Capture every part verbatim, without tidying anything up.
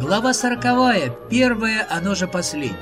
Глава сороковая, первая, оно же последнее.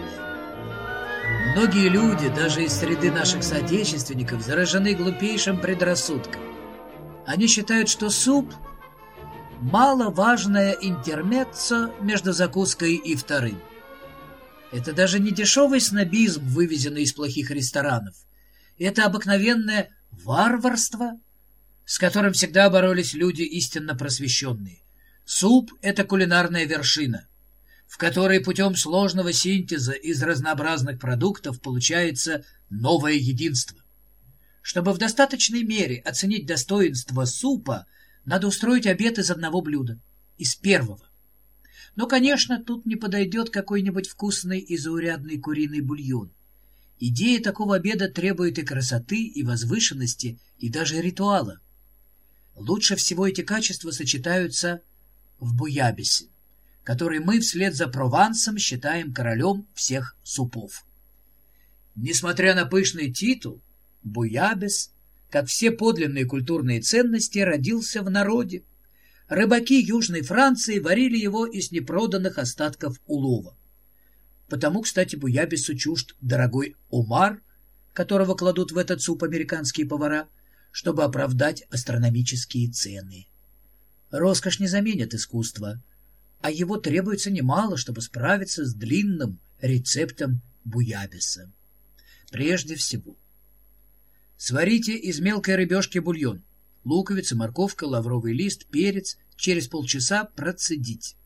Многие люди, даже из среды наших соотечественников, заражены глупейшим предрассудком. Они считают, что суп – маловажное интермеццо между закуской и вторым. Это даже не дешевый снобизм, вывезенный из плохих ресторанов. Это обыкновенное варварство, с которым всегда боролись люди истинно просвещенные. Суп – это кулинарная вершина, в которой путем сложного синтеза из разнообразных продуктов получается новое единство. Чтобы в достаточной мере оценить достоинство супа, надо устроить обед из одного блюда, из первого. Но, конечно, тут не подойдет какой-нибудь вкусный и заурядный куриный бульон. Идея такого обеда требует и красоты, и возвышенности, и даже ритуала. Лучше всего эти качества сочетаются в буябисе, который мы вслед за Провансом считаем королем всех супов. Несмотря на пышный титул, буябис, как все подлинные культурные ценности, родился в народе. Рыбаки Южной Франции варили его из непроданных остатков улова. Потому, кстати, буябису чужд дорогой омар, которого кладут в этот суп американские повара, чтобы оправдать астрономические цены. Роскошь не заменит искусство, а его требуется немало, чтобы справиться с длинным рецептом буябиса. Прежде всего, сварите из мелкой рыбешки бульон. Луковица, морковка, лавровый лист, перец. Через полчаса процедить.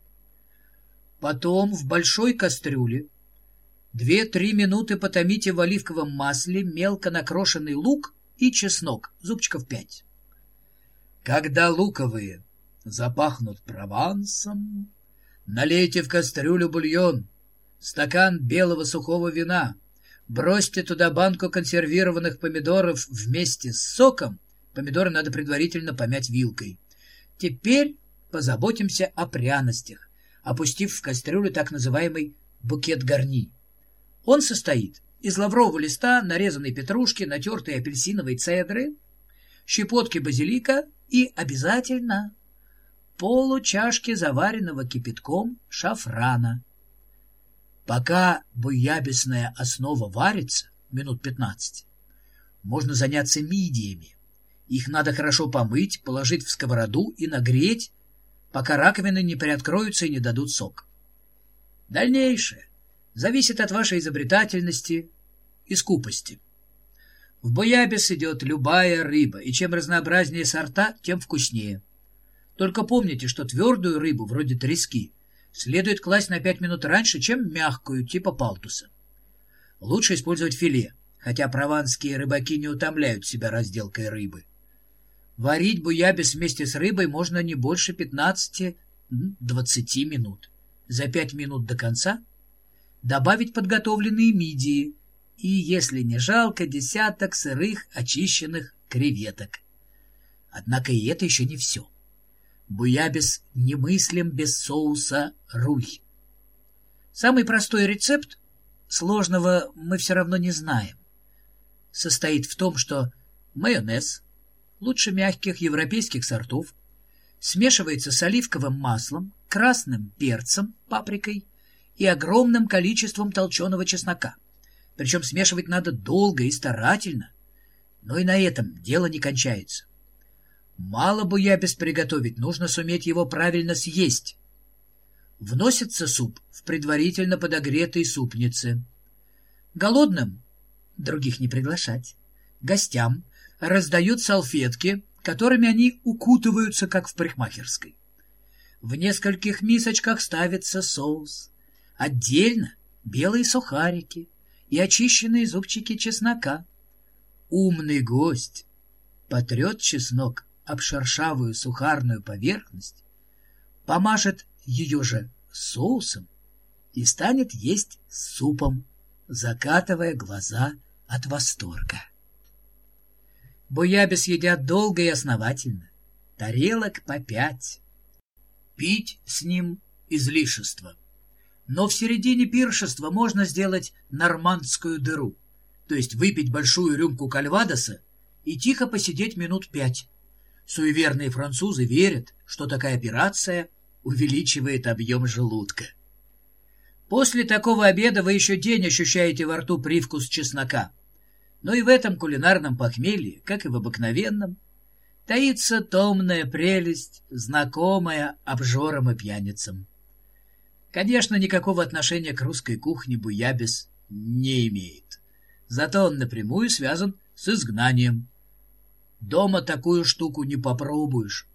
Потом в большой кастрюле две-три минуты потомите в оливковом масле мелко накрошенный лук и чеснок, зубчиков пять. Когда луковые запахнут провансом, налейте в кастрюлю бульон, стакан белого сухого вина, бросьте туда банку консервированных помидоров вместе с соком. Помидоры надо предварительно помять вилкой. Теперь позаботимся о пряностях, опустив в кастрюлю так называемый букет гарни. Он состоит из лаврового листа, нарезанной петрушки, натертой апельсиновой цедры, щепотки базилика и обязательно получашки заваренного кипятком шафрана. Пока буябисная основа варится, минут пятнадцать, можно заняться мидиями. Их надо хорошо помыть, положить в сковороду и нагреть, пока раковины не приоткроются и не дадут сок. Дальнейшее зависит от вашей изобретательности и скупости. В буябис идет любая рыба, и чем разнообразнее сорта, тем вкуснее. Только помните, что твердую рыбу, вроде трески, следует класть на пять минут раньше, чем мягкую, типа палтуса. Лучше использовать филе, хотя прованские рыбаки не утомляют себя разделкой рыбы. Варить буябис вместе с рыбой можно не больше пятнадцати-двадцати минут. За пять минут до конца добавить подготовленные мидии и, если не жалко, десяток сырых очищенных креветок. Однако и это еще не все. Буябис немыслим без соуса руй. Самый простой рецепт, сложного мы все равно не знаем, состоит в том, что майонез, лучше мягких европейских сортов, смешивается с оливковым маслом, красным перцем, паприкой и огромным количеством толченого чеснока. Причем смешивать надо долго и старательно, но и на этом дело не кончается. Мало буябис приготовить, нужно суметь его правильно съесть. Вносится суп в предварительно подогретой супнице. Голодным других не приглашать. Гостям раздают салфетки, которыми они укутываются, как в парикмахерской. В нескольких мисочках ставится соус. Отдельно белые сухарики и очищенные зубчики чеснока. Умный гость потрет чеснок об шершавую сухарную поверхность, помажет ее же соусом и станет есть с супом, закатывая глаза от восторга. Буябис едят долго и основательно, тарелок по пять. Пить с ним излишество. Но в середине пиршества можно сделать нормандскую дыру, то есть выпить большую рюмку кальвадоса и тихо посидеть минут пять. Суеверные французы верят, что такая операция увеличивает объем желудка. После такого обеда вы еще день ощущаете во рту привкус чеснока. Но и в этом кулинарном похмелье, как и в обыкновенном, таится томная прелесть, знакомая обжорам и пьяницам. Конечно, никакого отношения к русской кухне буябес не имеет. Зато он напрямую связан с изгнанием. Дома такую штуку не попробуешь.